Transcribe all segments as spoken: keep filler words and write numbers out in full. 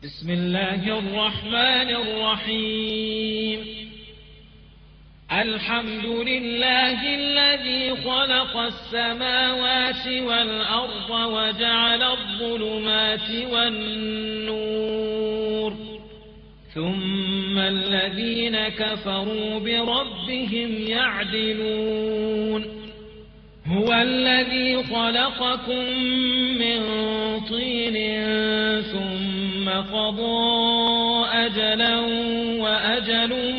بسم الله الرحمن الرحيم. الحمد لله الذي خلق السماوات والأرض وجعل الظلمات والنور، ثم الذين كفروا بربهم يعدلون. هو الذي خلقكم من طين ثم قضى أجلا وأجل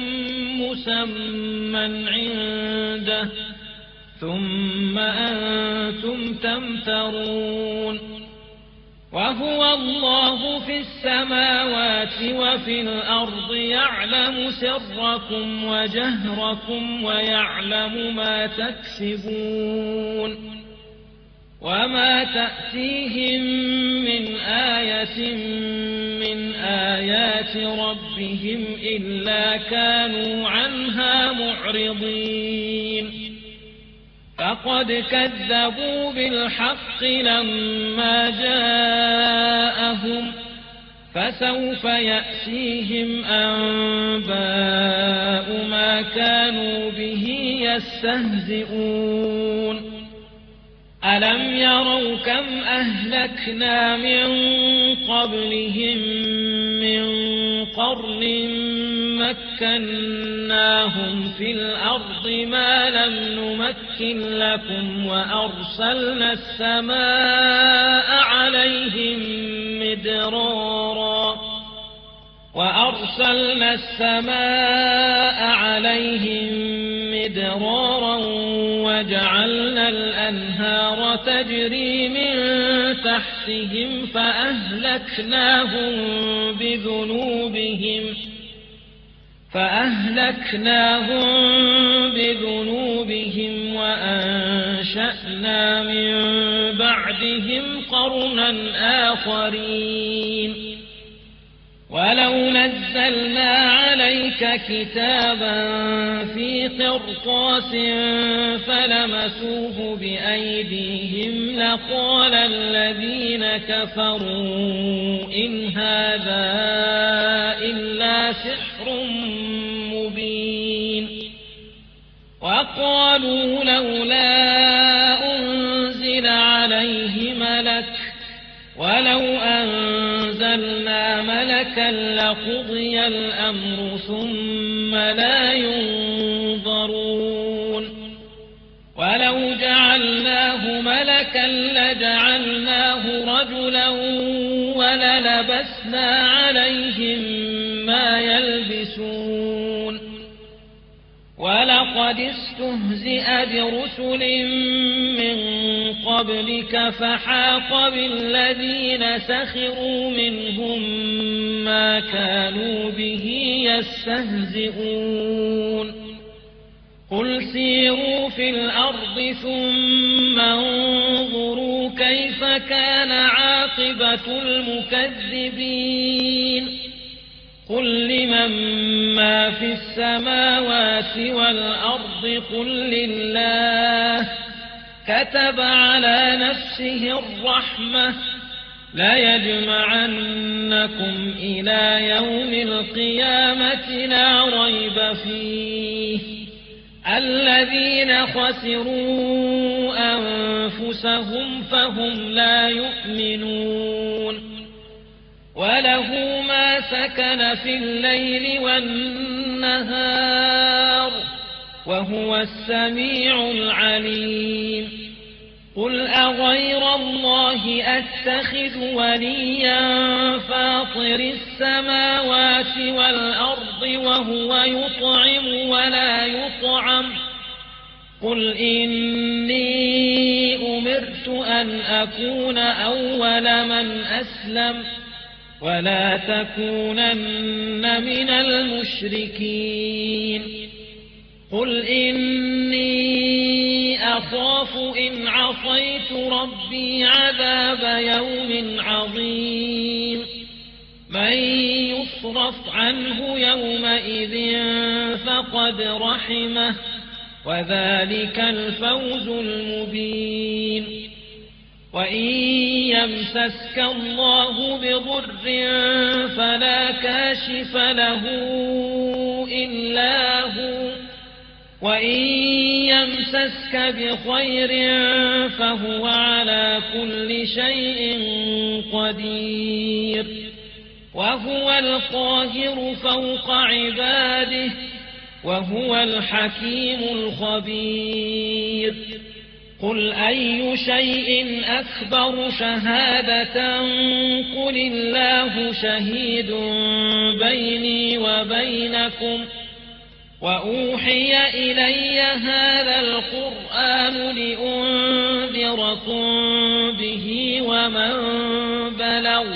مسمى عنده ثم أنتم تمترون. وهو الله في السماوات وفي الأرض يعلم سركم وجهركم ويعلم ما تكسبون. وما تأتيهم من آية من آيات ربهم إلا كانوا عنها معرضين. فقد كذبوا بالحق لما جاءهم، فسوف يأتيهم أنباء ما كانوا به يستهزئون. ألم يروا كم أهلكنا من قبلهم من قرن مكناهم في الأرض ما لم نمكن لكم، وأرسلنا السماء عليهم مدرارا وأرسلنا السماء عليهم مدرارا وجعلنا الأنهار تجري من تحتهم فأهلكناهم بذنوبهم فأهلكناهم بذنوبهم وأنشأنا من بعدهم قرنا آخرين. ولو نزلنا عليك كتابا في قرطاس فلمسوه بأيديهم لقال الذين كفروا إن هذا إلا سحر مبين. وقالوا لولا أنزل عليه ملك ولو أنزلنا ملكا لقضي الأمر ثم لا ينظرون. ولو جعلناه ملكا لجعلناه رجلا وللبسنا عليهم ما يلبسون. ولقد استهزئ برسل من قبلك فحاق بالذين سخروا منهم ما كانوا به يستهزئون. قل سيروا في الأرض ثم انظروا كيف كان عاقبة المكذبين. قل لمن ما في السماوات والأرض قل لله كتب على نفسه الرحمة ليجمعنكم إلى يوم القيامة لا ريب فيه. الذين خسروا أنفسهم فهم لا يؤمنون. وله ما سكن في الليل والنهار وهو السميع العليم. قل أغير الله أتخذ وليا فاطر السماوات والأرض وهو يطعم ولا يطعم. قل إني أمرت أن أكون أول من أسلم ولا تكونن من المشركين. قل إني أخاف إن عصيت ربي عذاب يوم عظيم. من يصرف عنه يومئذ فقد رحمه وذلك الفوز المبين. وإن يمسسك الله بضر كاشف له إلا هو وإن يمسسك بخير فهو على كل شيء قدير وهو القاهر فوق عباده وهو الحكيم الخبير قل أي شيء أكبر شهادة قل الله شهيد بيني وبينكم وأوحي إلي هذا القرآن لأنذركم به ومن بلغ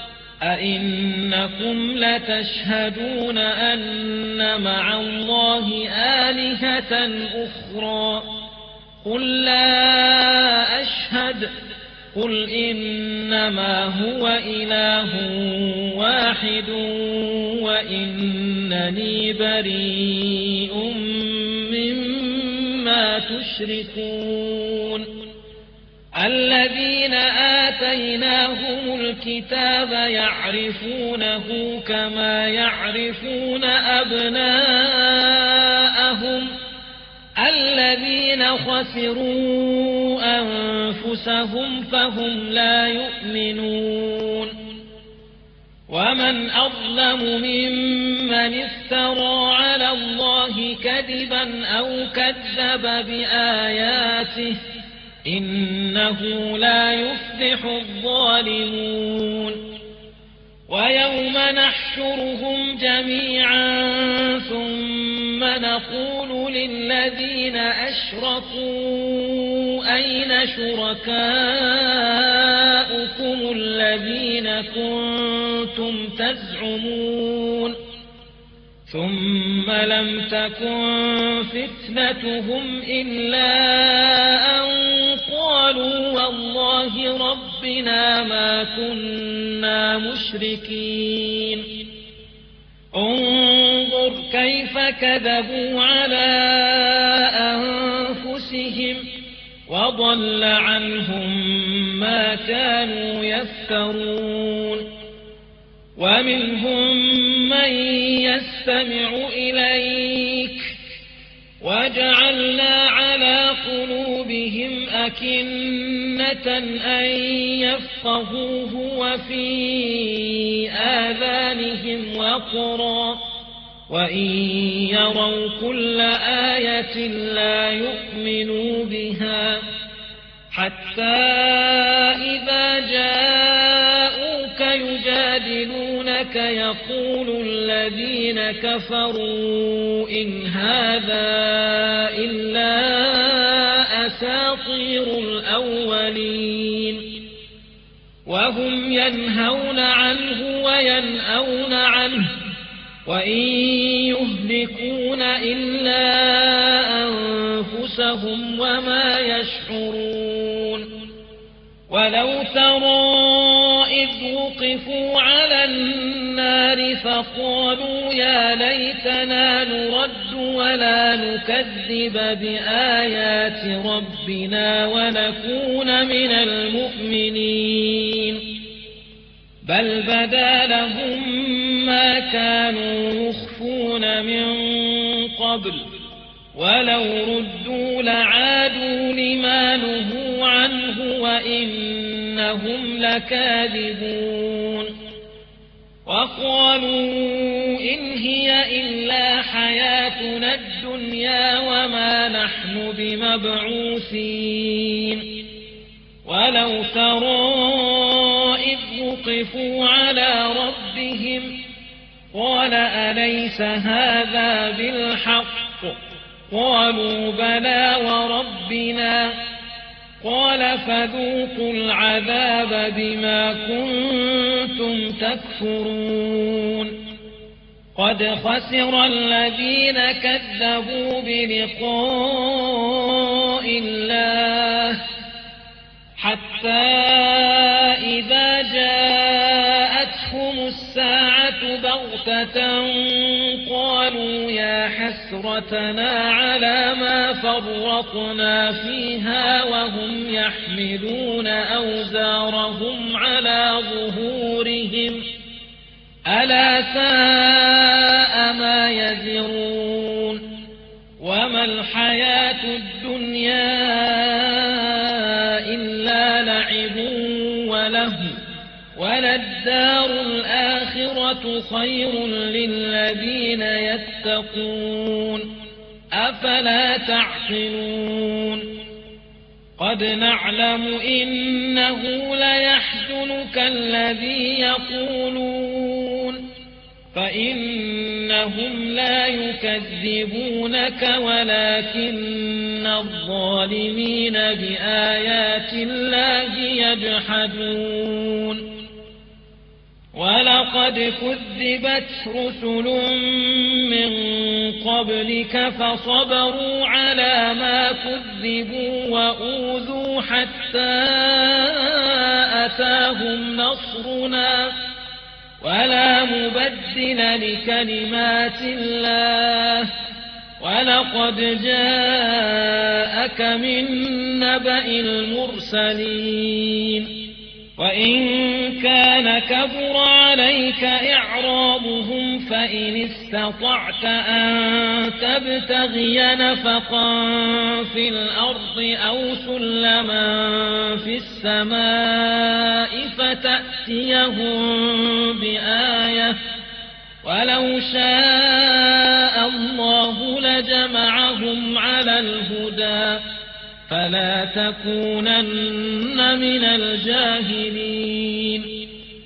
أئنكم لتشهدون أن مع الله آلهة أخرى قل لا أشهد قل إنما هو إله واحد وإنني بريء مما تشركون الذين آتيناهم الكتاب يعرفونه كما يعرفون أبناءهم الذين خسروا أنفسهم فهم لا يؤمنون ومن أظلم ممن افترى على الله كذبا أو كذب بآياته إنه لا يفلح الظالمون ويوم نحشرهم جميعا ثم نقول للذين أشركوا أين شركاؤكم الذين كنتم تزعمون ثم لم تكن فتنتهم إلا أن قالوا والله ربنا ما كنا مشركين انظر كيف كذبوا على أنفسهم وضل عنهم ما كانوا يفترون ومنهم من يستمع إليك وجعلنا على قلوبهم أكنة أن يفقهوه وفي آذانهم وقرا وإن يروا كل آية لا يؤمنوا بها حتى إذا جاءوك يجادلونك يقول الذين كفروا إن هذا إلا أساطير الأولين وهم ينهون عنه وينأون عنه وإن يهلكون إلا أنفسهم وما يشعرون ولو ترى إذ وقفوا على النار فقالوا يا ليتنا نرد ولا نكذب بآيات ربنا ونكون من المؤمنين بل بدا لهم ما كانوا يخفون من قبل ولو ردوا لعادوا لما نهوا عنه وإنهم لكاذبون وقالوا إن هي إلا حياتنا الدنيا وما نحن بمبعوثين ولو ترى إذ وقفوا على ربهم قال أليس هذا بالحق قالوا بلى وربنا قال فذوقوا العذاب بما كنتم تكفرون قد خسر الذين كذبوا بلقاء الله حتى إذا جاءتهم الساعة بغتة قالوا يا حسرتنا على ما فرطنا فيها وهم يحملون أوزارهم على ظهورهم ألا ساء وللدار الآخرة خير للذين يتقون أفلا تعقلون قد نعلم إنه ليحزنك الذي يقولون فإنهم لا يكذبونك ولكن الظالمين بآيات الله يجحدون ولقد كذبت رسل من قبلك فصبروا على ما كذبوا وأوذوا حتى أتاهم نصرنا ولا مبدل لكلمات الله ولقد جاءك من نبأ المرسلين وإن كان كبر عليك إعرابهم فإن استطعت أن تبتغي نفقا في الأرض أو سلما في السماء فتأتيهم بآية ولو شاء الله لجمعهم على الهدى فلا تكونن من الجاهلين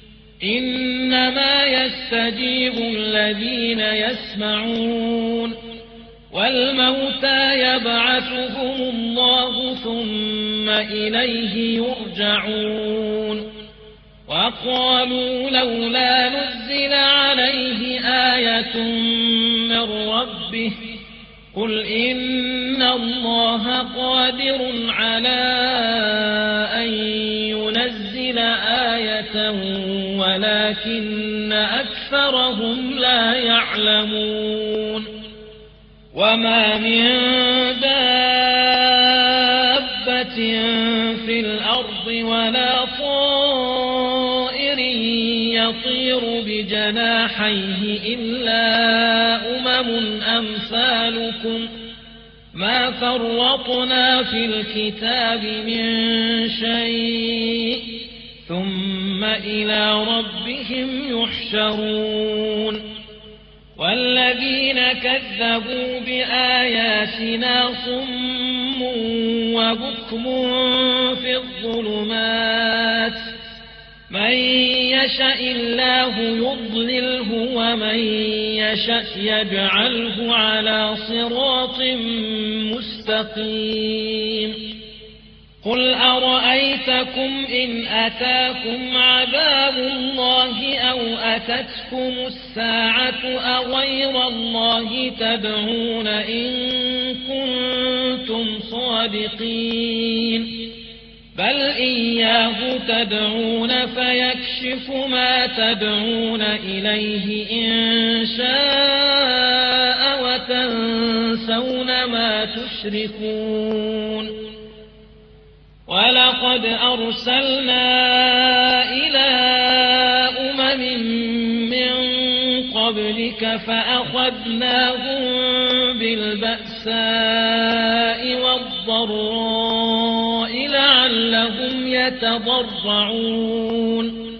إنما يستجيب الذين يسمعون والموتى يبعثهم الله ثم إليه يرجعون وقالوا لولا نزل عليه آية من ربه قل إن الله قادر على أن ينزل آية ولكن أكثرهم لا يعلمون وما من دابة في الأرض ولا طائر يطير بجناحيه إلا أمم أمثالكم ما فرطنا في الكتاب من شيء ثم إلى ربهم يحشرون والذين كذبوا بآياتنا صم وبكم في الظلمات من يشاء الله يضلله ومن يشاء يجعله على صراط مستقيم قل أرأيتكم إن أتاكم عذاب الله أو أتتكم الساعة أغير الله تدعون إن كنتم صادقين بل إياه تدعون فيكشف ما تدعون إليه إن شاء وتنسون ما تشركون ولقد أرسلنا إلى أمم من قبلك فأخذناهم بالبأساء والضراء لعلهم يتضرعون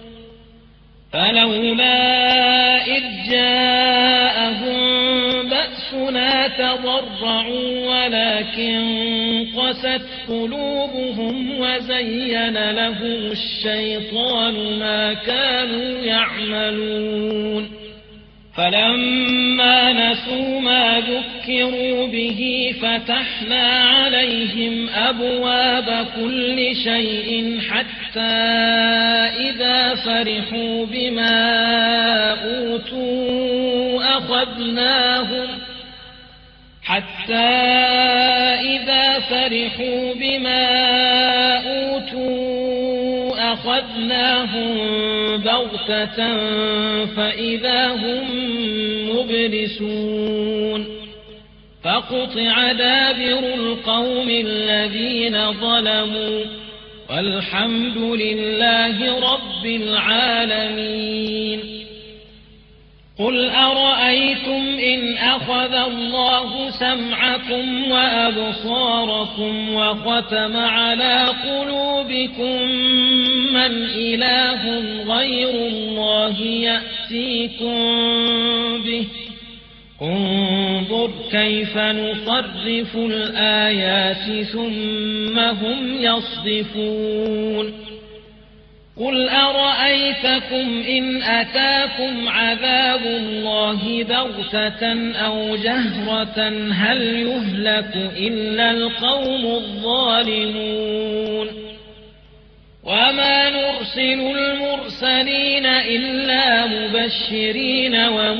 فلولا إذ جاءهم بأسنا تضرعوا ولكن قست قلوبهم وزين لهم الشيطان ما كانوا يعملون فلما نسوا ما ذكروا به فتحنا عليهم أبواب كل شيء حتى إذا فرحوا بما أوتوا أخذناهم حتى إذا فرحوا بما أوتوا أخذناهم بغتة فإذا هم مبلسون فقطع دابر القوم الذين ظلموا والحمد لله رب العالمين قل أرأيتم إن أخذ الله سمعكم وأبصاركم وختم على قلوبكم من إله غير الله يأتيكم به انظر كيف نصرف الآيات ثم هم يصدفون قل أرأيتكم إن أتاكم عذاب الله بغتة أو جهرة هل يهلك إلا القوم الظالمون وما نرسل المرسلين إلا مبشرين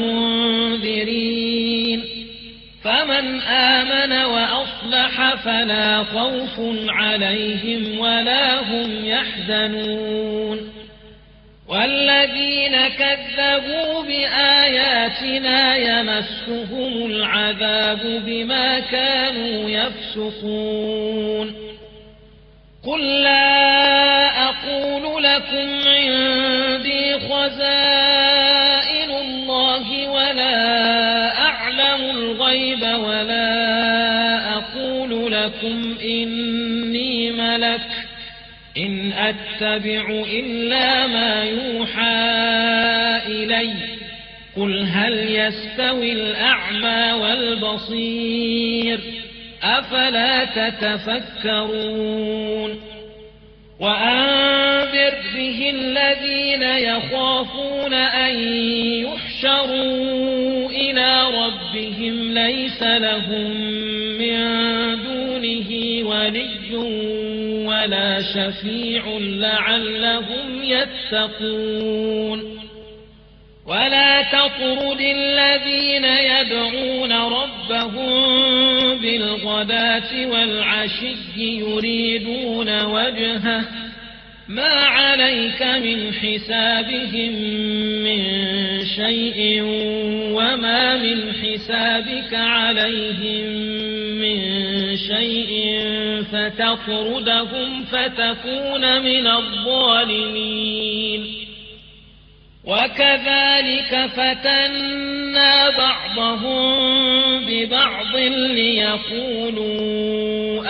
ومنذرين فمن آمن وأصلح فلا خوف عليهم ولا هم يحزنون والذين كذبوا بآياتنا يمسهم العذاب بما كانوا يفسقون قل لا أقول لكم عندي خزائن الله ولا أعلم الغيب ولا أقول لكم إني ملك إن أتبع إلا ما يوحى إلي قل هل يستوي الأعمى والبصير أفلا تتفكرون وأنذر به الذين يخافون أن يحشروا إلى ربهم ليس لهم من دونه ولي ولا شفيع لعلهم يتقون ولا تطرد الذين يدعون ربهم بالغداة والعشي يريدون وجهه ما عليك من حسابهم من شيء وما من حسابك عليهم من شيء فتطردهم فتكون من الظالمين وكذلك فتنا بعضهم ببعض ليقولوا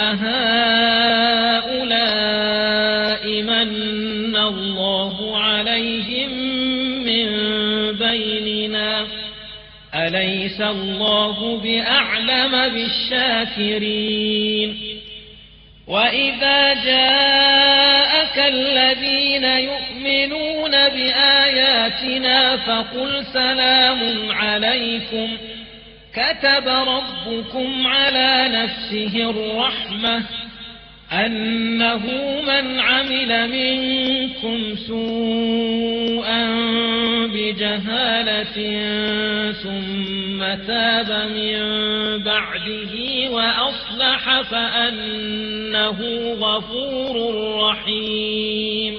أهؤلاء من الله عليهم من بيننا أليس الله بأعلم بالشاكرين وإذا جاءك الذين يؤمنون بآياتنا فقل سلام عليكم كتب ربكم على نفسه الرحمة أنه من عمل منكم سوءا بجهالة ثم تاب من بعده وأصلح فأنه غفور رحيم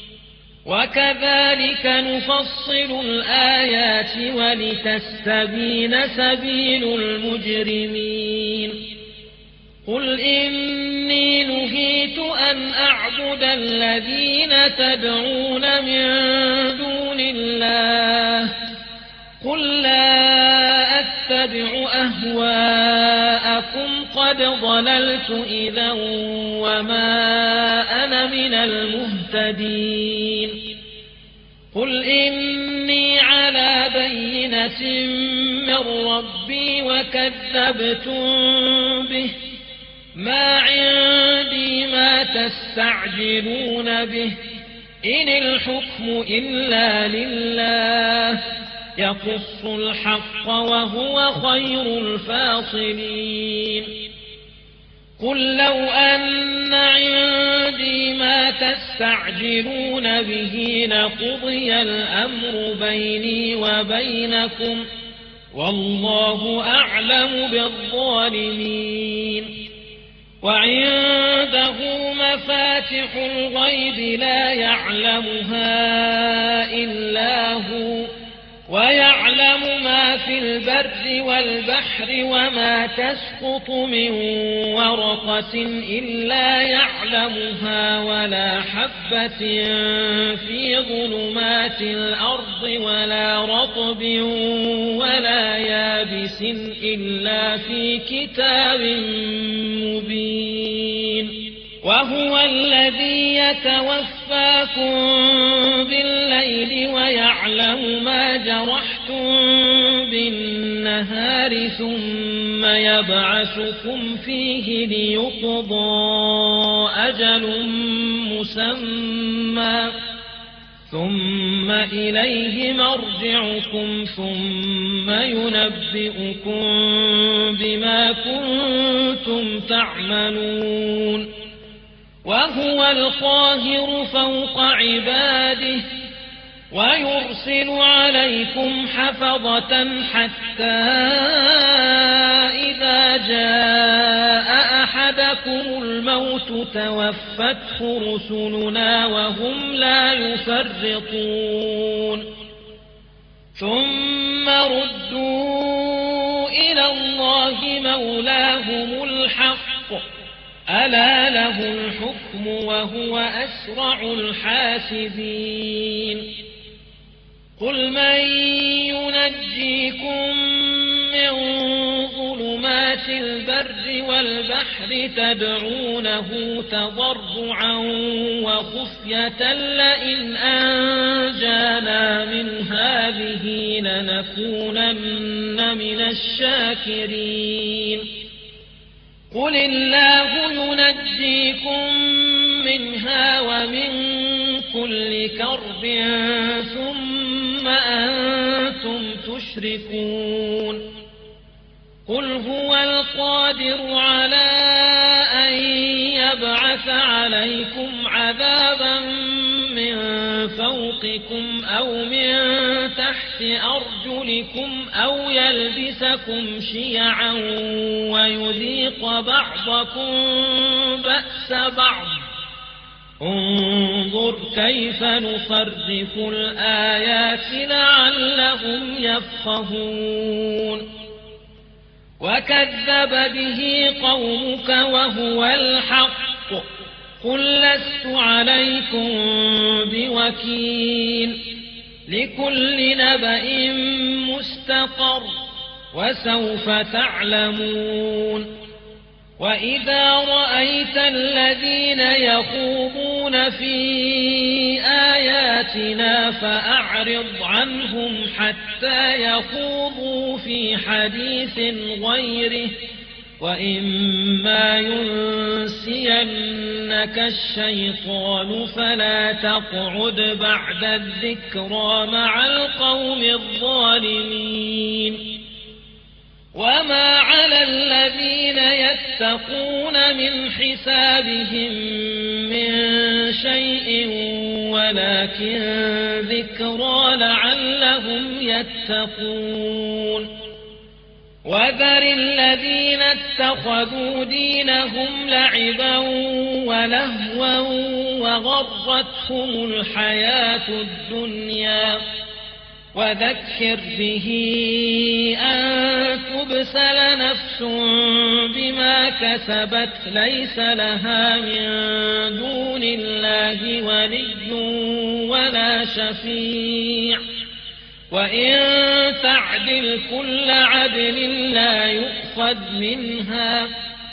وكذلك نفصل الآيات ولتستبين سبيل المجرمين قل إني نهيت أن أعبد الذين تدعون من دون الله قل لا أتبع أهواءكم قد ضللت إذا وما أنا من المهتدين قل إني على بينة من ربي وكذبتم به ما عندي ما تستعجلون به إن الحكم إلا لله يقص الحق وهو خير الفاصلين قل لو أن عندي ما تستعجلون به لقضي الأمر بيني وبينكم والله أعلم بالظالمين وعنده مفاتح الغيب لا يعلمها إلا هو ويعلم ما في البر والبحر وما تسقط من ورقة إلا يعلمها ولا حبة في ظلمات الأرض ولا رطب ولا يابس إلا في كتاب مبين وهو الذي يتوفاكم بالليل ويعلم ما جرحتم بالنهار ثم يبعثكم فيه ليقضى أجل مسمى ثم إليه مرجعكم ثم ينبئكم بما كنتم تعملون وهو القاهر فوق عباده ويرسل عليكم حفظة حتى إذا جاء أحدكم الموت توفته رسلنا وهم لا يفرطون ثم ردوا إلى الله مولاهم الحق ألا له الحكم وهو أسرع الحاسبين قل من ينجيكم من ظلمات البر والبحر تدعونه تضرعا وخفية لئن أنجانا من هذه لنكونن من الشاكرين قل الله ينجيكم منها ومن كل كرب ثم أنتم تشركون قل هو القادر على أن يبعث عليكم عذابا من فوقكم أو من تحت أرجلكم أو يلبسكم شيعا ويذيق بعضكم بأس بعض انظر كيف نصرف الآيات لعلهم يفقهون وكذب به قومك وهو الحق قل لست عليكم بوكيل لكل نبأ مستقر وسوف تعلمون وإذا رأيت الذين يخوضون في آياتنا فأعرض عنهم حتى يخوضوا في حديث غيره وإما ينسينك الشيطان فلا تقعد بعد الذكرى مع القوم الظالمين وما على الذين يتقون من حسابهم من شيء ولكن ذكرى لعلهم يتقون وذر الذين اتخذوا دينهم لعبا ولهوا وغرتهم الحياة الدنيا وذكر به أن تبسل نفس بما كسبت ليس لها من دون الله ولي ولا شفيع وإن تعدل كل عدل لا يؤخذ منها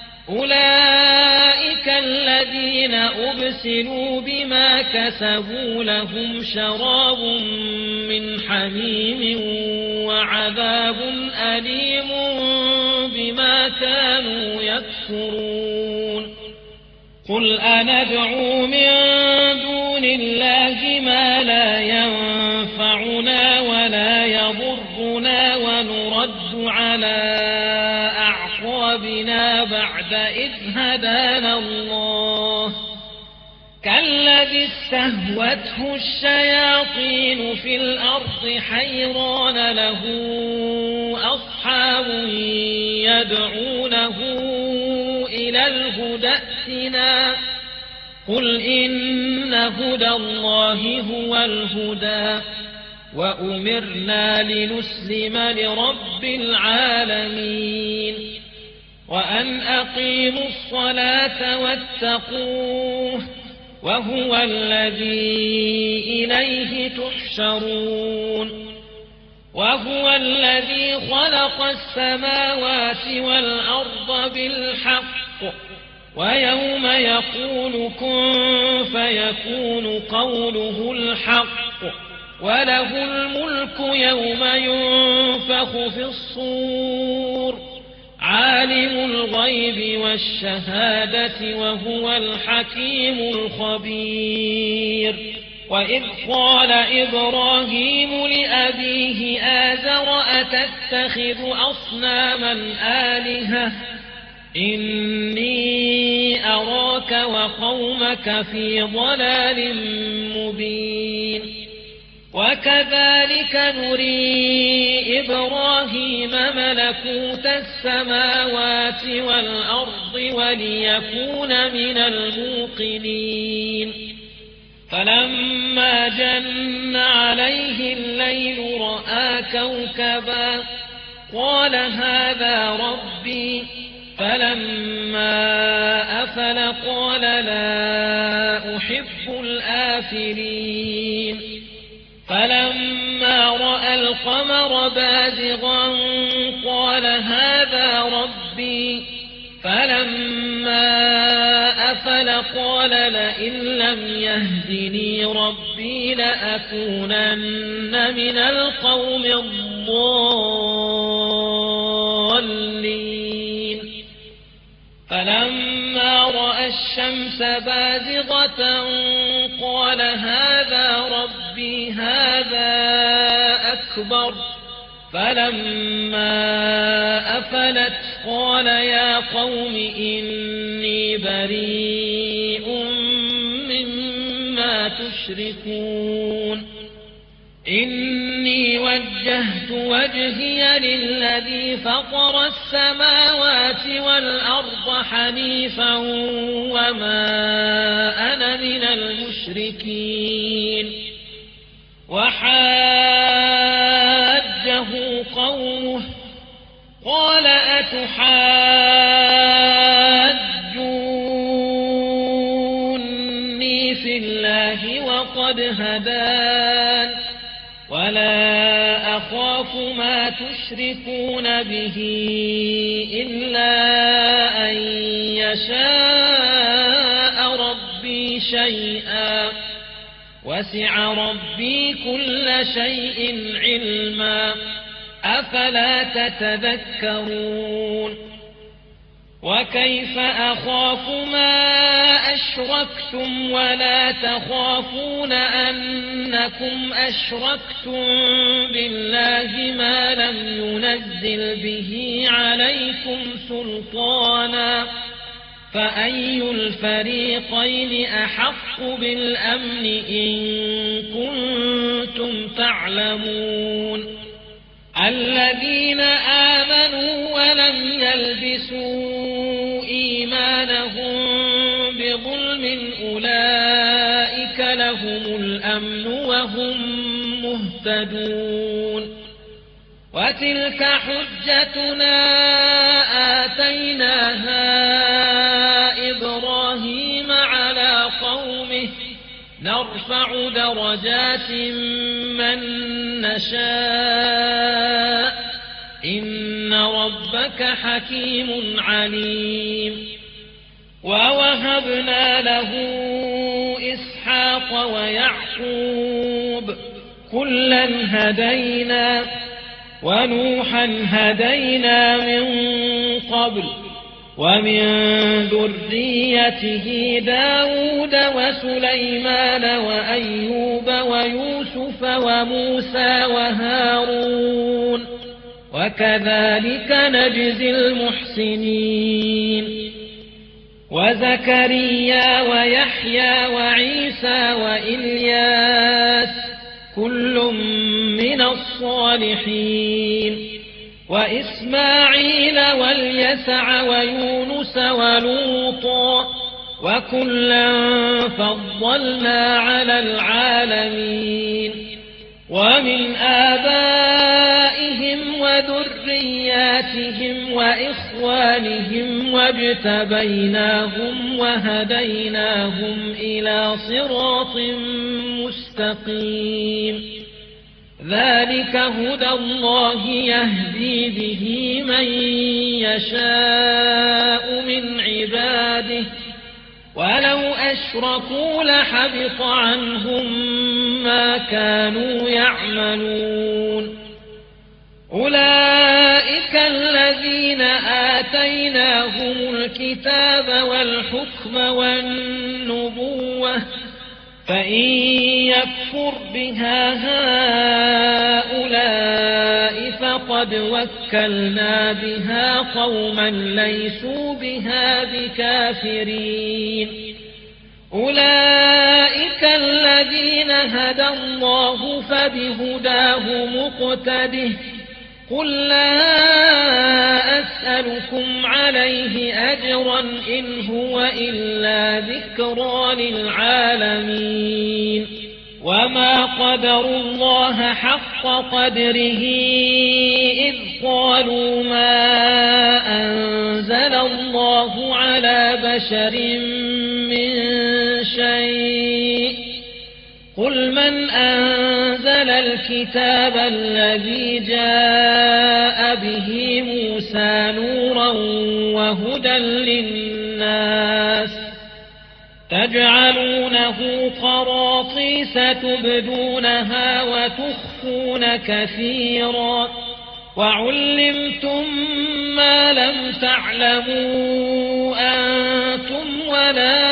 أولئك الذين أبسلوا بما كسبوا لهم شراب من حميم وعذاب أليم بما كانوا يكفرون قل أندعو من دون الله ما لا ينفعنا ولا يضرنا ونرد على أعقابنا بعد إذ هدانا الله كالذي استهوته الشياطين في الأرض حيران له أصحاب يدعونه إلى الهدى ائتنا قل إن هدى الله هو الهدى وأمرنا لنسلم لرب العالمين وأن أقيموا الصلاة واتقوه وهو الذي إليه تحشرون وهو الذي خلق السماوات والأرض بالحق ويوم يقول كن فيكون قوله الحق وله الملك يوم ينفخ في الصور عالم الغيب والشهادة وهو الحكيم الخبير وإذ قال إبراهيم لأبيه آزر أتتخذ أصناما آلهة إني أراك وقومك في ضلال مبين وكذلك نري إبراهيم ملكوت السماوات والأرض وليكون من الموقنين فلما جن عليه الليل رأى كوكبا قال هذا ربي فلما أفل قال لا أحب الآفلين فلما رأى القمر بازغا قال هذا ربي فلما أفل قال لئن لم يهدني ربي لأكونن من القوم الضالين فلما رأى الشمس بازغة قال هذا ربي هذا أكبر فلما أفلت قال يا قوم إني بريء مما تشركون إني وجهت وجهي للذي فطر السماوات والأرض حنيفا وما أنا من المشركين وحاجه قومه قال أتحاجوني في الله وقد هدان ولا أخاف ما تشركون به إلا أن يشاء ربي شيئا وسع ربي كل شيء علما أفلا تتذكرون وكيف أخاف ما أشركتم ولا تخافون أنكم أشركتم بالله ما لم ينزل به عليكم سلطانا فأي الفريقين أحق بالأمن إن كنتم تعلمون الذين آمنوا ولم يلبسوا إيمانهم بظلم أولئك لهم الأمن وهم مهتدون وتلك حجتنا آتيناها إبراهيم على قومه نرفع درجات من نشاء إن ربك حكيم عليم ووهبنا له إسحاق ويعقوب كلا هدينا ونوحا هدينا من قبل ومن ذريته داود وسليمان وأيوب ويوسف وموسى وهارون وكذلك نجزي المحسنين وزكريا ويحيى وعيسى وإلياس كل من الصالحين وإسماعيل واليسع ويونس ولوطا وكلا فضلنا على العالمين ومن آبائهم وذرياتهم وإخوانهم واجتبيناهم وهديناهم إلى صراط مستقيم ذلك هدى الله يهدي به من يشاء من عباده ولو أشركوا لحبط عنهم ما كانوا يعملون أولئك الذين آتيناهم الكتاب والحكم والنبوة فإن يكفر بها هؤلاء فقد وكلنا بها قوما ليسوا بها بكافرين أولئك الذين هدى الله فبهداه مقتده قل لا أسألكم عليه أجرا إن هو إلا ذكرى للعالمين وما قدروا الله حق قدره إذ قالوا ما أنزل الله على بشر من شيء قل من أنزل الكتاب الذي جاء به موسى نورا وهدى للناس تجعلونه قراطيس تبدونها وتخفون كثيرا وعلمتم ما لم تعلموا أنتم ولا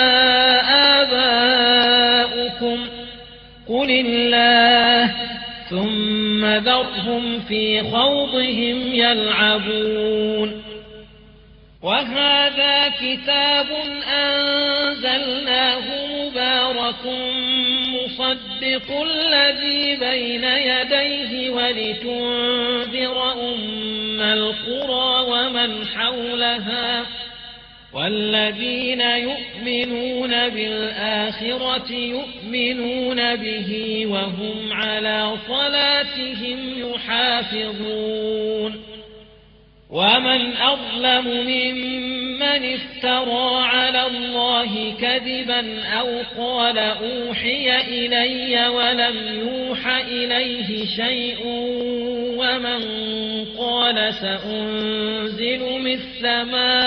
آباؤكم قل الله ثم ذرهم في خوضهم يلعبون وهذا كتاب أنزلناه مبارك مصدق الذي بين يديه ولتنذر أم القرى ومن حولها والذين يؤمنون بالآخرة يؤمنون به وهم على صلاتهم يحافظون ومن أظلم ممن افترى على الله كذبا أو قال أوحي إلي ولم يوح إليه شيء ومن قال سأنزل مثل ما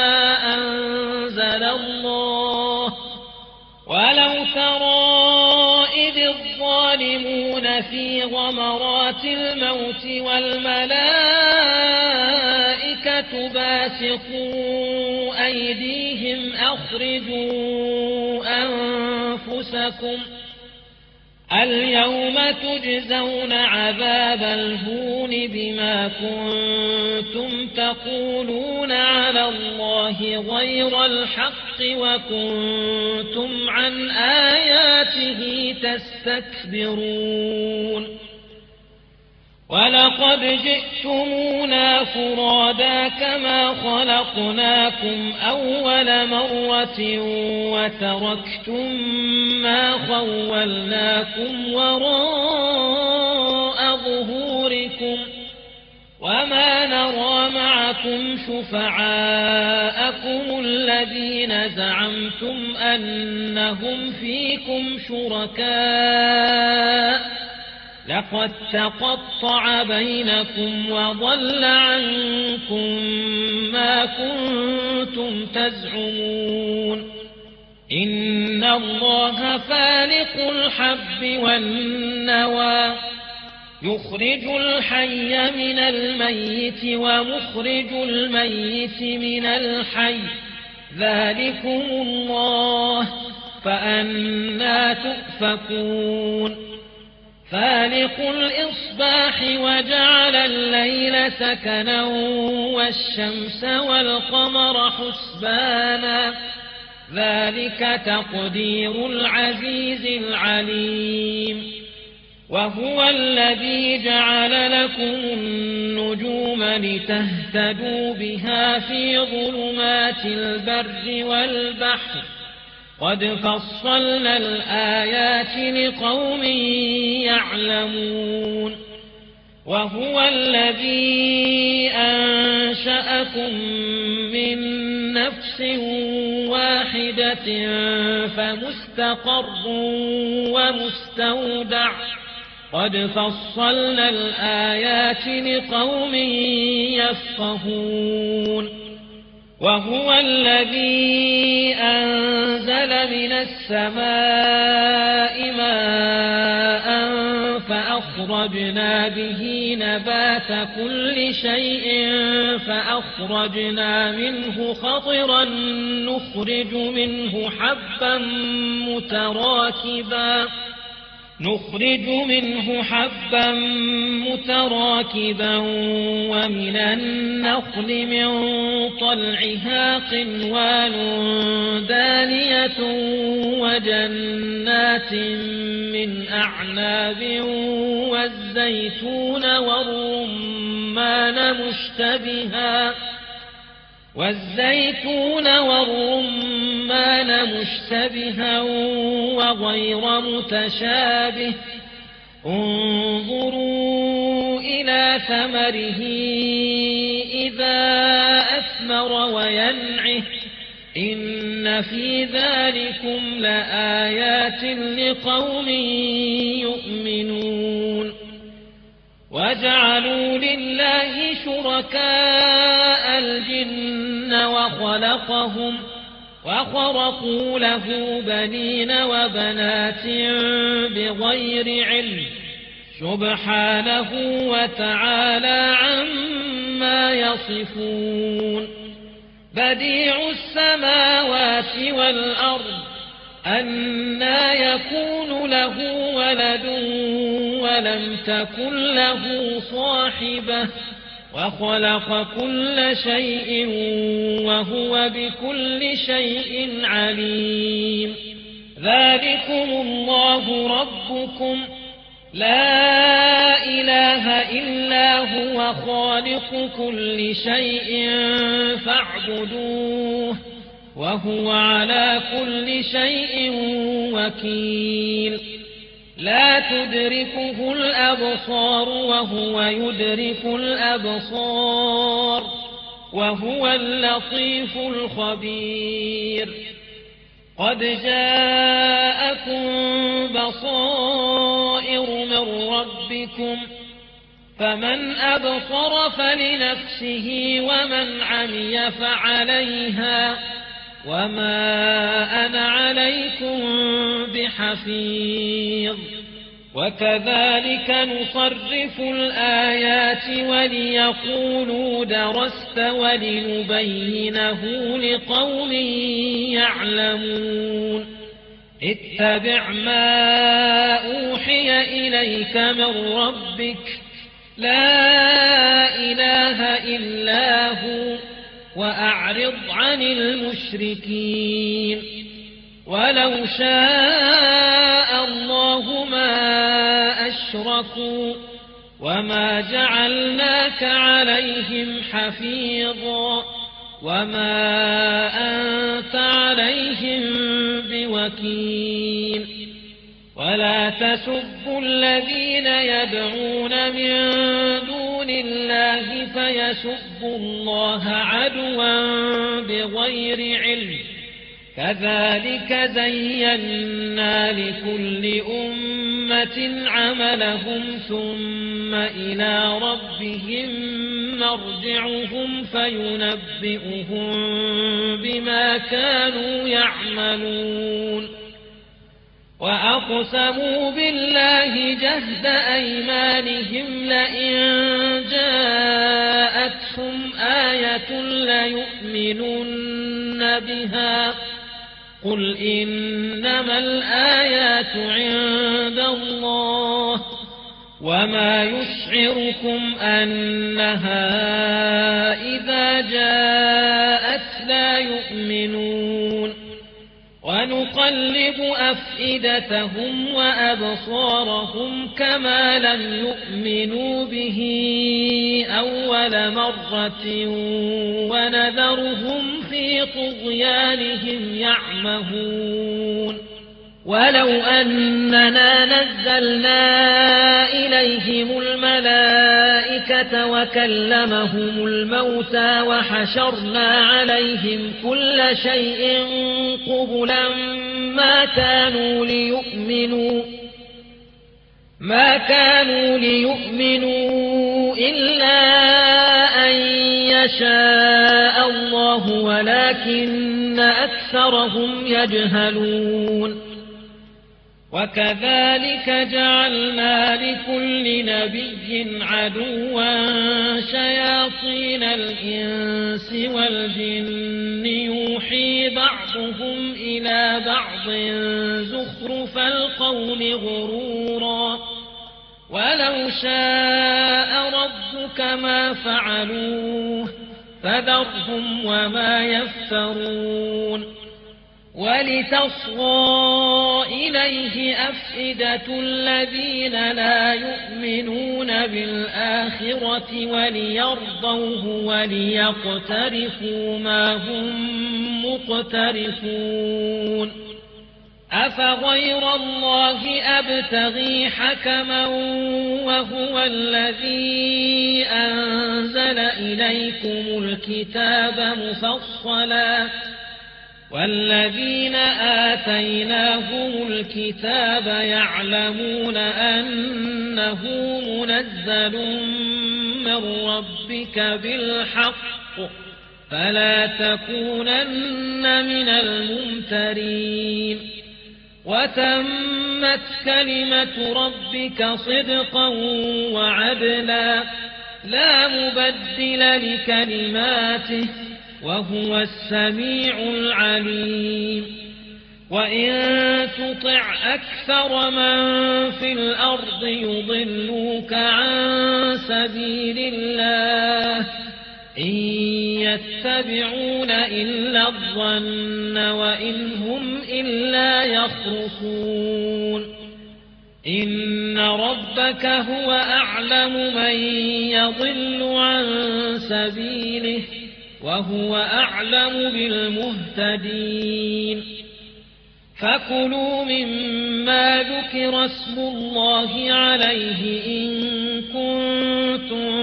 أنزل الله ولو ترى إذ الظالمون في غمرات الموت والملائكة باسطوا أيديهم أخرجوا أنفسكم اليوم تجزون عذاب الهون بما كنتم تقولون على الله غير الحق وكنتم عن آياته تستكبرون ولقد جئتمونا فرادا كما خلقناكم أول مرة وتركتم ما خولناكم وراء ظهوركم وما نرى معكم شفعاءكم الذين زعمتم أنهم فيكم شركاء لقد تقطع بينكم وضل عنكم ما كنتم تزعمون إن الله فالق الحب والنوى يخرج الحي من الميت ومخرج الميت من الحي ذلكم الله فأنى تؤفكون فالق الإصباح وجعل الليل سكنا والشمس والقمر حسبانا ذلك تقدير العزيز العليم وهو الذي جعل لكم النجوم لتهتدوا بها في ظلمات البر والبحر قد فصلنا الآيات لقوم يعلمون وهو الذي أنشأكم من نفس واحدة فمستقر ومستودع قد فصلنا الآيات لقوم يفقهون وهو الذي أنزل من السماء ماء فأخرجنا به نبات كل شيء فأخرجنا منه خضرا نخرج منه حبا متراكبا نخرج منه حبا متراكبا ومن النخل من طلعها قنوان دانية وجنات من أعناب والزيتون والرمان مشتبها والزيتون والرمان مشتبها وغير متشابه انظروا إلى ثمره إذا أثمر وينعه إن في ذلكم لآيات لقوم يؤمنون وجعلوا لله شركاء الجن وخلقهم وخرقوا له بنين وبنات بغير علم سبحانه وتعالى عما يصفون بديع السماوات والأرض أنى يكون له ولد ولم تكن له صاحبة وخلق كل شيء وهو بكل شيء عليم ذلكم الله ربكم لا إله إلا هو خالق كل شيء فاعبدوه وهو على كل شيء وكيل لا تدركه الأبصار وهو يدرك الأبصار وهو اللطيف الخبير قد جاءكم بصائر من ربكم فمن أبصر فلنفسه ومن عمي فعليها وما أنا عليكم بحفيظ وكذلك نصرف الآيات وليقولوا درست ولنبينه لقوم يعلمون اتبع ما أوحي إليك من ربك لا إله إلا هو وأعرض عن المشركين ولو شاء الله ما أشركوا وما جعلناك عليهم حفيظا وما أنت عليهم بوكيل ولا تسبوا الذين يدعون من دون الله فيسبوا الله عدوا بغير علم كذلك زينا لكل أمة عملهم ثم إلى ربهم مرجعهم فينبئهم بما كانوا يعملون وأقسموا بالله جهد أيمانهم لئن جاءتهم آية ليؤمنن بها قل إنما الآيات عند الله وما يشعركم أنها إذا جاءت لا يؤمنون ونقلب أفئدتهم وأبصارهم كما لم يؤمنوا به أول مرة ونذرهم في في طغيانهم يعمهون ولو أننا نزلنا إليهم الملائكة وكلمهم الموتى وحشرنا عليهم كل شيء قبلا ما كانوا ليؤمنوا ما كانوا ليؤمنوا إلا أن يشاء الله ولكن أكثرهم يجهلون وكذلك جعلنا لكل نبي عدوا شياطين الإنس والجن يوحي بعضهم إلى بعض زخرف القول غرورا ولو شاء ربك ما فعلوه فذرهم وما يفترون ولتصغى إليه أفئدة الذين لا يؤمنون بالآخرة وليرضوه وليقترفوا ما هم مقترفون أفغير الله أبتغي حكما وهو الذي أنزل إليكم الكتاب مفصلا والذين آتيناهم الكتاب يعلمون أنه منزل من ربك بالحق فلا تكونن من الممترين وتمت كلمة ربك صدقا وعدلا لا مبدل لكلماته وهو السميع العليم وإن تطع أكثر من في الأرض يضلوك عن سبيل الله إن يتبعون إلا الظن وإن هم إلا يخرصون إن ربك هو أعلم من يضل عن سبيله وهو أعلم بالمهتدين فكلوا مما ذكر اسم الله عليه إن كنتم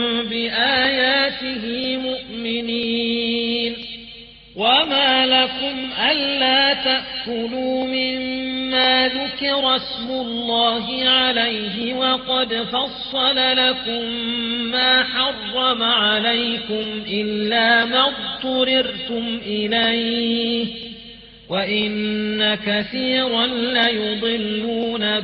بآياته مؤمنين وما لكم ألا تأكلوا مما ذكر اسم الله عليه وقد فصل لكم ما حرم عليكم إلا ما اضطررتم إليه وإن كثيرا ليضلون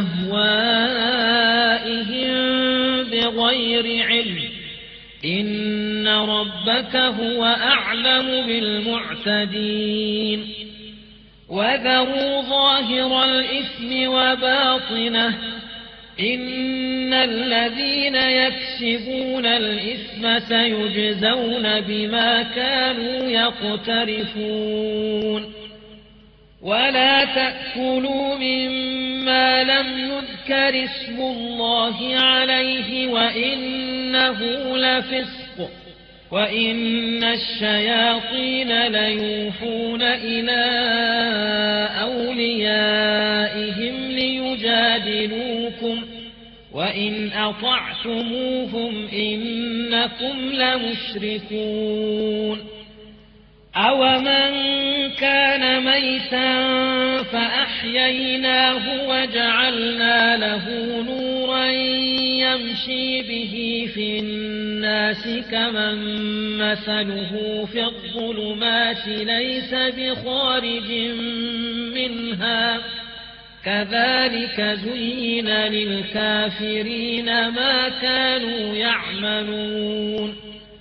بأهوائهم بغير علم إن ربك هو أعلم بالمعتدين وذروا ظاهر الإثم وباطنه إن الذين يكسبون الإثم سيجزون بما كانوا يقترفون ولا تأكلوا مما لم يذكر اسم الله عليه وإنه لفسق وإن الشياطين ليوحون إلى أوليائهم ليجادلوكم وإن أطعتموهم إنكم لمشركون أومن كان ميتا فأحييناه وجعلنا له نورا يمشي به في الناس كمن مثله في الظلمات ليس بخارج منها كذلك زين للكافرين ما كانوا يعملون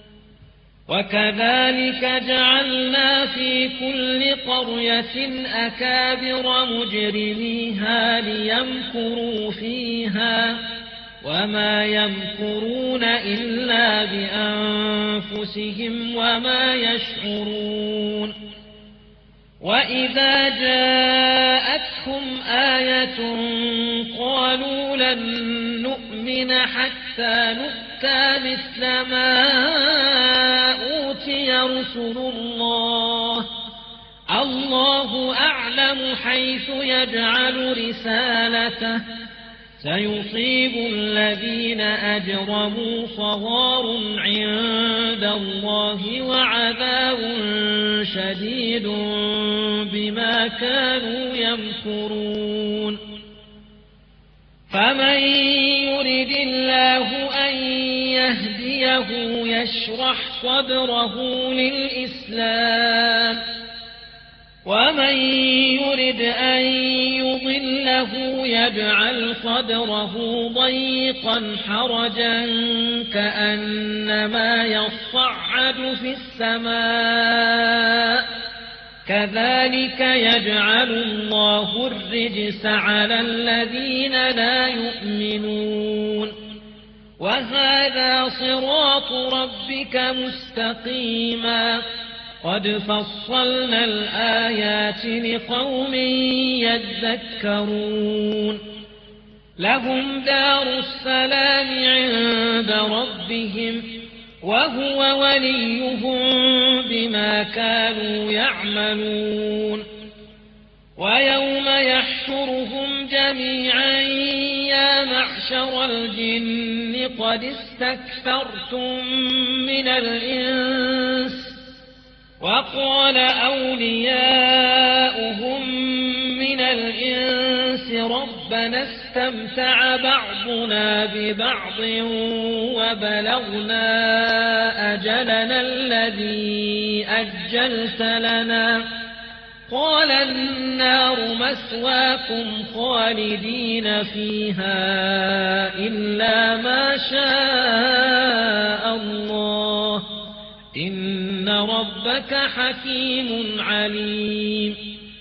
وكذلك جعلنا في كل قرية أكابر مجرميها ليمكروا فيها وما يمكرون إلا بأنفسهم وما يشعرون وإذا جاءتهم آية قالوا لن نؤمن حتى نؤتى مثل ما أوتي رسل الله والله أعلم حيث يجعل رسالته سيصيب الذين أجرموا صغار عند الله وعذاب شديد بما كانوا يمكرون فمن يرد الله أن يهديه يشرح صدره للإسلام ومن يرد أن يضله يجعل صدره ضيقا حرجا كأنما يصعد في السماء كذلك يجعل الله الرجس على الذين لا يؤمنون وهذا صراط ربك مستقيما قد فصلنا الآيات لقوم يذكرون لهم دار السلام عند ربهم وهو وليهم بما كانوا يعملون ويوم يحشرهم جميعا يا معشر الجن قد استكثرتم من الإنس وقال أولياؤهم من الإنس ربنا استمتع بعضنا ببعض وبلغنا أجلنا الذي أجلت لنا قال النار مثواكم خالدين فيها إلا ما شاء الله إن ربك حكيم عليم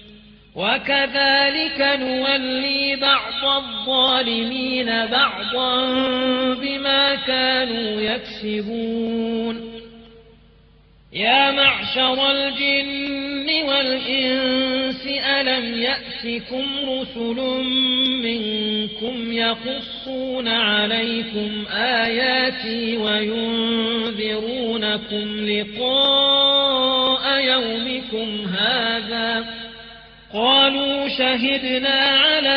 وكذلك نولي بعض الظالمين بعضا بما كانوا يكسبون يا معشر الجن والإنس ألم يأتكم رسل منكم يقصون عليكم آياتي وينذرونكم لقاء يومكم هذا قالوا شهدنا على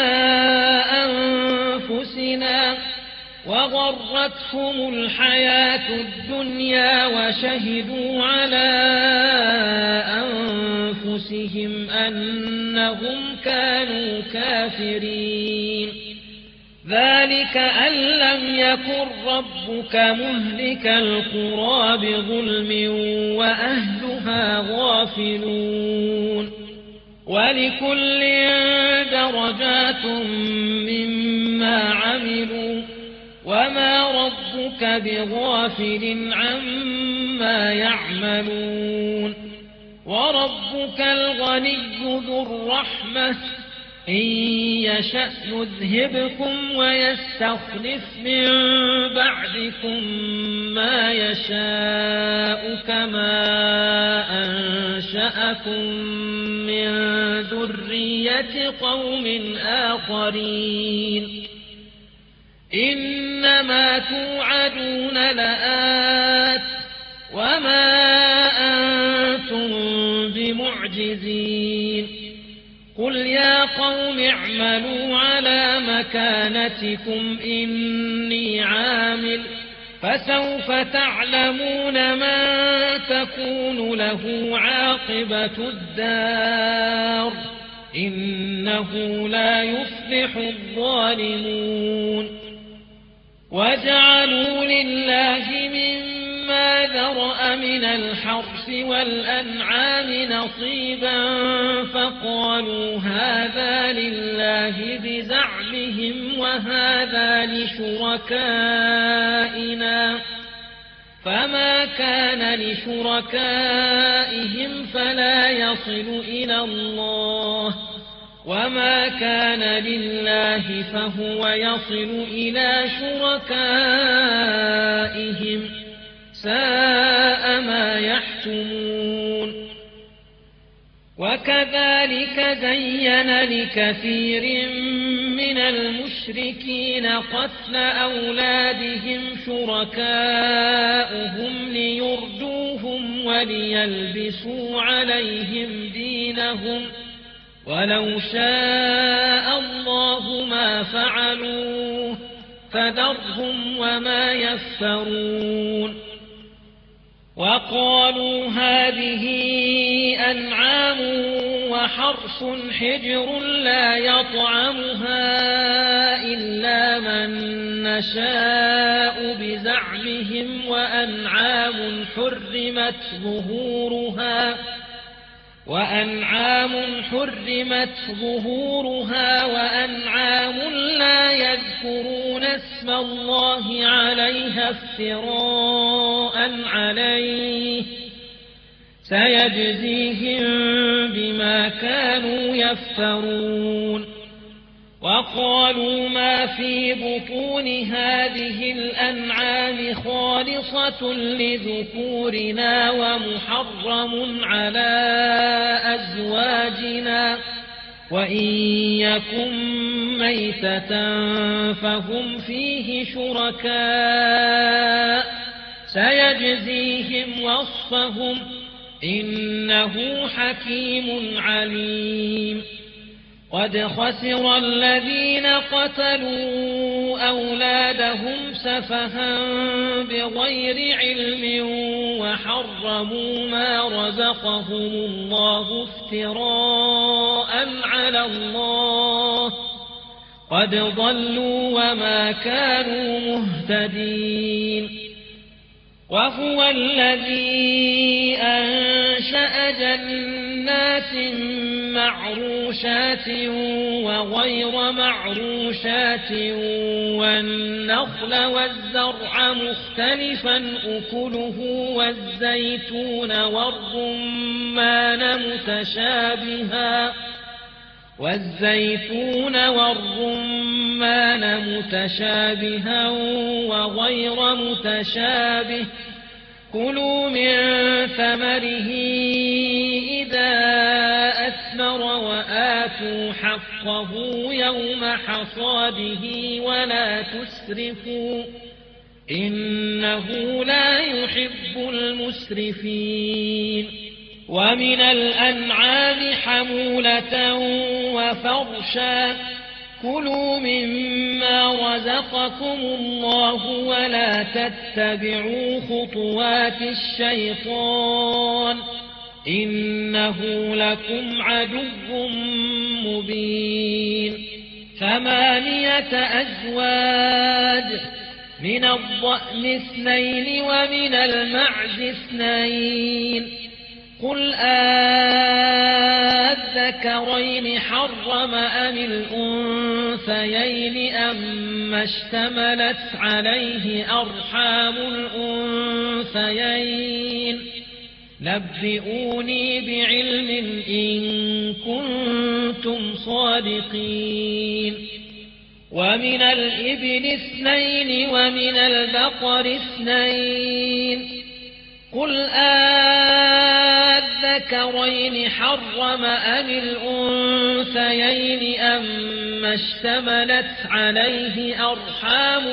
أنفسنا وغرتهم الحياة الدنيا وشهدوا على أنفسهم أنهم كانوا كافرين ذلك أن لم يكن ربك مهلك القرى بظلم وأهلها غافلون ولكل درجات مما عملوا وما ربك بغافل عما يعملون وربك الغني ذو الرحمة إن يشأ يذهبكم ويستخلف من بعدكم ما يشاء كما أنشأكم من ذرية قوم آخرين إنما توعدون لآت وما أنتم بمعجزين قل يا قوم اعملوا على مكانتكم إني عامل فسوف تعلمون من تكون له عاقبة الدار إنه لا يفلح الظالمون وجعلوا لله مما ذرأ من الحرث والأنعام نصيبا فقالوا هذا لله بزعمهم وهذا لشركائنا فما كان لشركائهم فلا يصل إلى الله وما كان لله فهو يصل إلى شركائهم ساء ما يحكمون وكذلك زين لكثير من المشركين قتل أولادهم شركاؤهم ليردوهم وليلبسوا عليهم دينهم ولو شاء الله ما فعلوه فذرهم وما يفترون وقالوا هذه أنعام وحرث حجر لا يطعمها إلا من نشاء بزعمهم وأنعام حرمت ظهورها وأنعام حرمت ظهورها وأنعام لا يذكرون اسم الله عليها افتراء عليه سيجزيهم بما كانوا يفترون وقالوا ما في بطون هذه الأنعام خالصة لذكورنا ومحرم على أزواجنا وإن يكن ميتة فهم فيه شركاء سيجزيهم وصفهم إنه حكيم عليم قد خسر الذين قتلوا أولادهم سفها بغير علم وحرموا ما رزقهم الله افتراء على الله قد ضلوا وما كانوا مهتدين وهو الذي أنشأ جنات معروشات وغير معروشات والنخل والزرع مختلفا أكله والزيتون والرمان متشابها والزيتون والرمان متشابها وغير متشابه كلوا من ثمره إذا أثمر وآتوا حقه يوم حصاده ولا تسرفوا إنه لا يحب المسرفين ومن الأنعام حمولة وفرشا كلوا مما رزقكم الله ولا تتبعوا خطوات الشيطان إنه لكم عدو مبين ثمانية أزواج من الضأن اثنين ومن المعز اثنين قل أذكرين حرم أم الأنثيين أما اشتملت عليه أرحام الأنثيين نبئوني بعلم إن كنتم صادقين ومن الإبل اثنين ومن البقر اثنين قل أذكرين حرم أم الأنثيين أما اشتملت عليه أرحام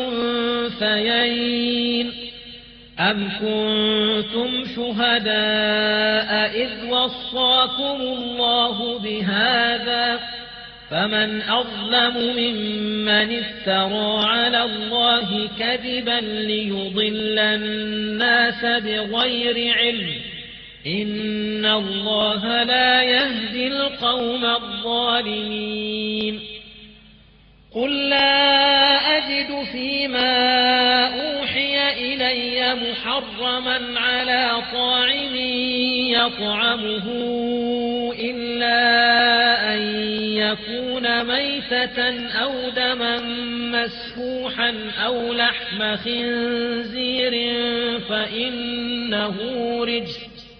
الأنثيين أم كنتم شهداء إذ وصاكم الله بهذا فمن أظلم ممن افترى على الله كذبا ليضل الناس بغير علم إن الله لا يهدي القوم الظالمين قل لا أجد فيما أوحي إلي محرما على طاعم يطعمه إلا أن يكون ميتة أو دما مسفوحا أو لحم خنزير فإنه رجس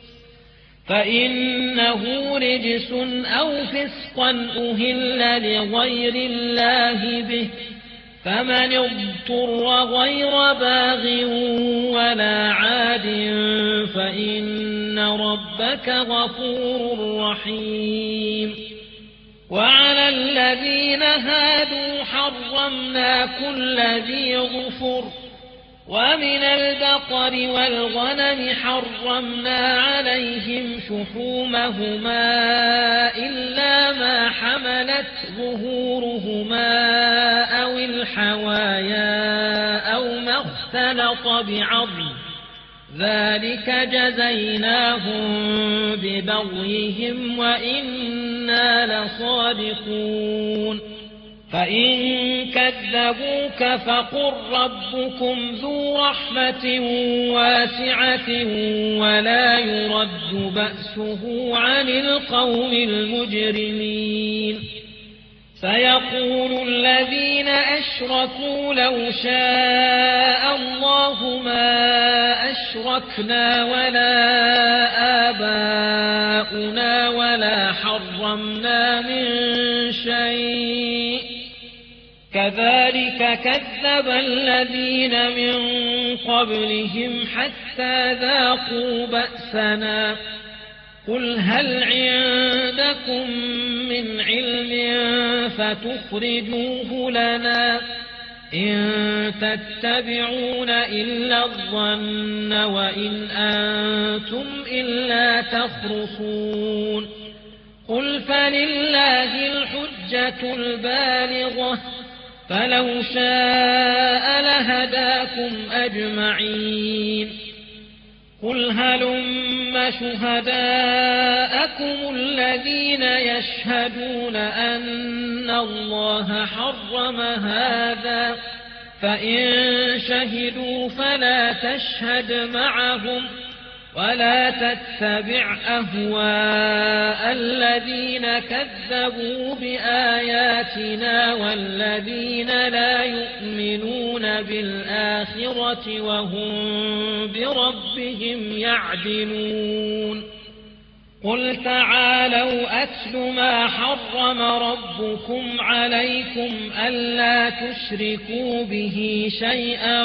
فإنه رجس أو فسقا أهل لغير الله به فمن اضطر غير باغ ولا عاد فإن ربك غفور رحيم وعلى الذين هادوا حرمنا كل ذي ظفر ومن البقر والغنم حرمنا عليهم شحومهما إلا ما حملت ظهورهما أو الحوايا أو ما اختلط بعظم ذلك جزيناهم ببغيهم وإنا لصادقون فإن كذبوك فقل ربكم ذو رحمة واسعة ولا يرد بأسه عن القوم المجرمين سيقول الذين أشركوا لو شاء الله ما أشركنا ولا آباؤنا ولا حرمنا من شيء كذلك كذب الذين من قبلهم حتى ذاقوا بأسنا قل هل عندكم من علم فتخرجوه لنا إن تتبعون إلا الظن وإن أنتم إلا تخرصون قل فلله الحجة البالغة فلو شاء لهداكم أجمعين قل هلم شهداءكم الذين يشهدون أن الله حرم هذا فإن شهدوا فلا تشهد معهم ولا تتبع أهواء الذين كذبوا بآياتنا والذين لا يؤمنون بالآخرة وهم بربهم يعدلون قل تعالوا أتل ما حرم ربكم عليكم ألا تشركوا به شيئا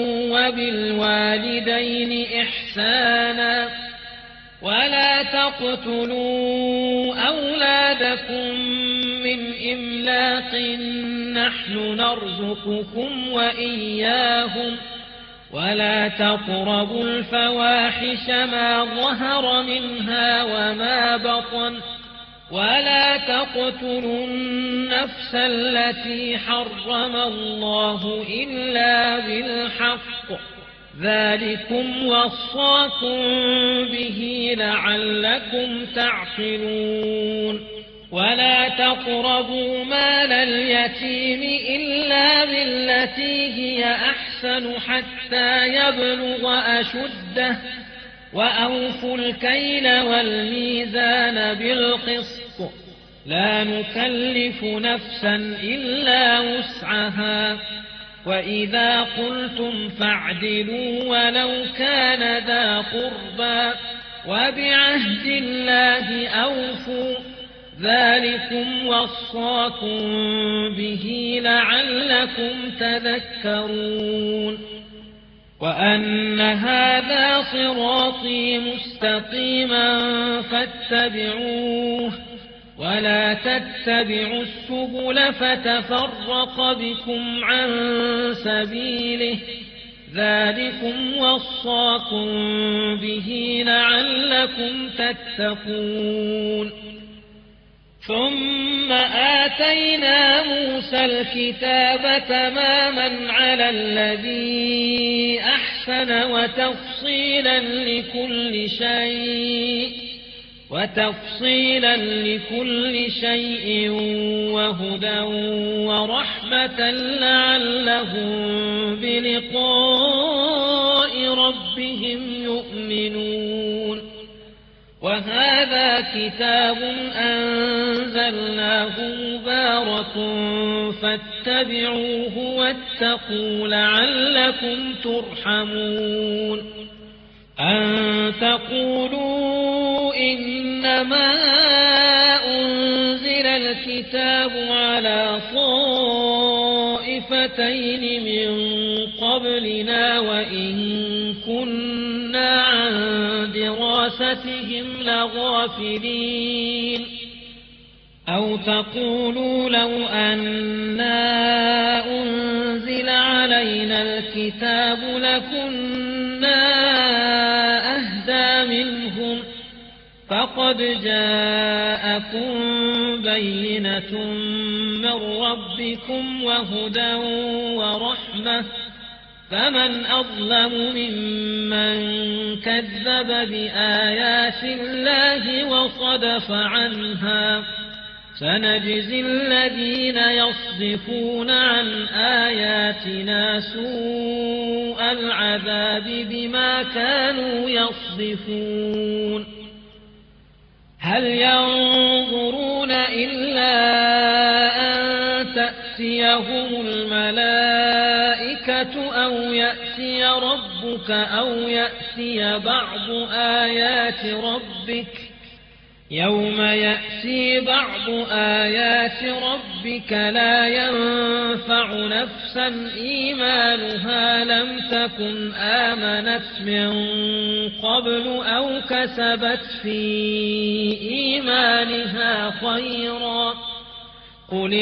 وبالوالدين إحسانا ولا تقتلوا أولادكم من إملاق نحن نرزقكم وإياهم ولا تقربوا الفواحش ما ظهر منها وما بطن ولا تقتلوا النفس التي حرم الله إلا بالحق ذلكم وصاكم به لعلكم تعقلون ولا تقربوا مال اليتيم إلا بالتي هي أحسن حتى يبلغ أشده وأوفوا الكيل والميزان بالقسط لا نكلف نفسا إلا وسعها وإذا قلتم فاعدلوا ولو كان ذا قربى وبعهد الله أوفوا ذلكم وصاكم به لعلكم تذكرون وأن هذا صراطي مستقيما فاتبعوه ولا تتبعوا السبل فتفرق بكم عن سبيله ذلكم وصاكم به لعلكم تتقون ثم آتينا موسى الكتاب تماما على الذي أحسن وتفصيلا لكل شيء وتفصيلا لكل شيء وهدى ورحمة لعلهم بلقاء ربهم يؤمنون وهذا كتاب أنزلناه مبارك فاتبعوه واتقوا لعلكم ترحمون أن تقولوا إنما أنزل الكتاب على طائفتين من قبلنا وإن كنا عن دراستهم لغافلين أو تقولوا لو أنا أنزل على علينا الكتاب لكنا أهدى منهم فقد جاءكم بينة من ربكم وهدى ورحمة فمن أظلم ممن كذب بآيات الله وصدف عنها سنجزي الذين يصدفون عن آياتنا سوء العذاب بما كانوا يصدفون هل ينظرون إلا أن تأتيهم الملائكة أو يأتي ربك أو يأتي بعض آيات ربك يوم يأتي بعض آيات ربك لا ينفع نفسا إيمانها لم تكن آمنت من قبل أو كسبت في إيمانها خيرا قل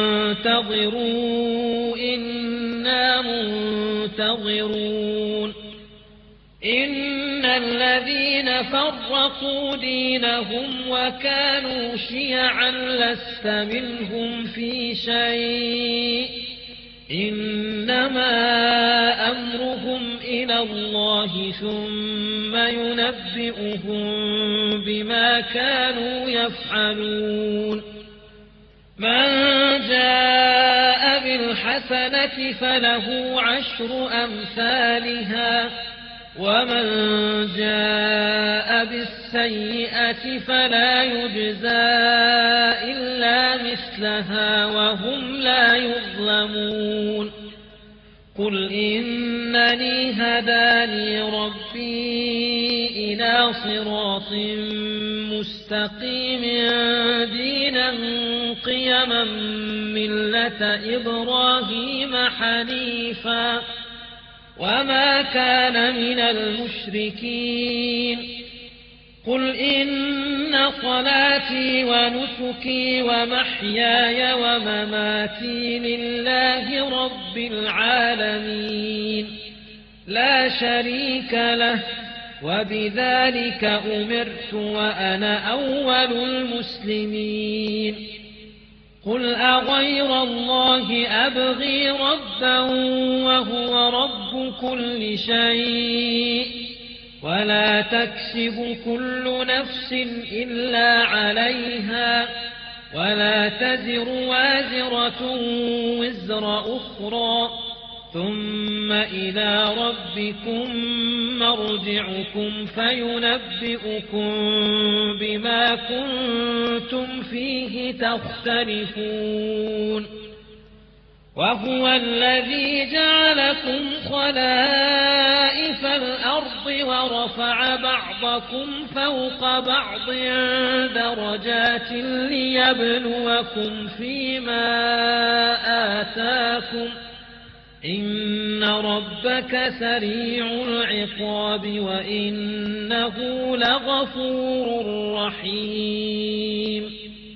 انتظروا إنا منتظرون إن الذين فرقوا دينهم وكانوا شيعا لست منهم في شيء إنما أمرهم إلى الله ثم ينبئهم بما كانوا يفعلون من جاء بالحسنة فله عشر أمثالها ومن جاء بالسيئة فلا يجزى إلا مثلها وهم لا يظلمون قل إنني هداني ربي إلى صراط مستقيم دينا قيما ملة إبراهيم حنيفا وما كان من المشركين قل إن صلاتي ونسكي ومحياي ومماتي لله رب العالمين لا شريك له وبذلك أمرت وأنا أول المسلمين قل أغير الله أبغي ربا وهو رب كل شيء ولا تكسب كل نفس إلا عليها ولا تزر وازرة وزر أخرى ثم إلى ربكم مرجعكم فينبئكم بما كنتم فيه تختلفون وهو الذي جعلكم خلائف الأرض ورفع بعضكم فوق بعض درجات ليبلوكم فيما آتاكم إن ربك سريع العقاب وإنه لغفور رحيم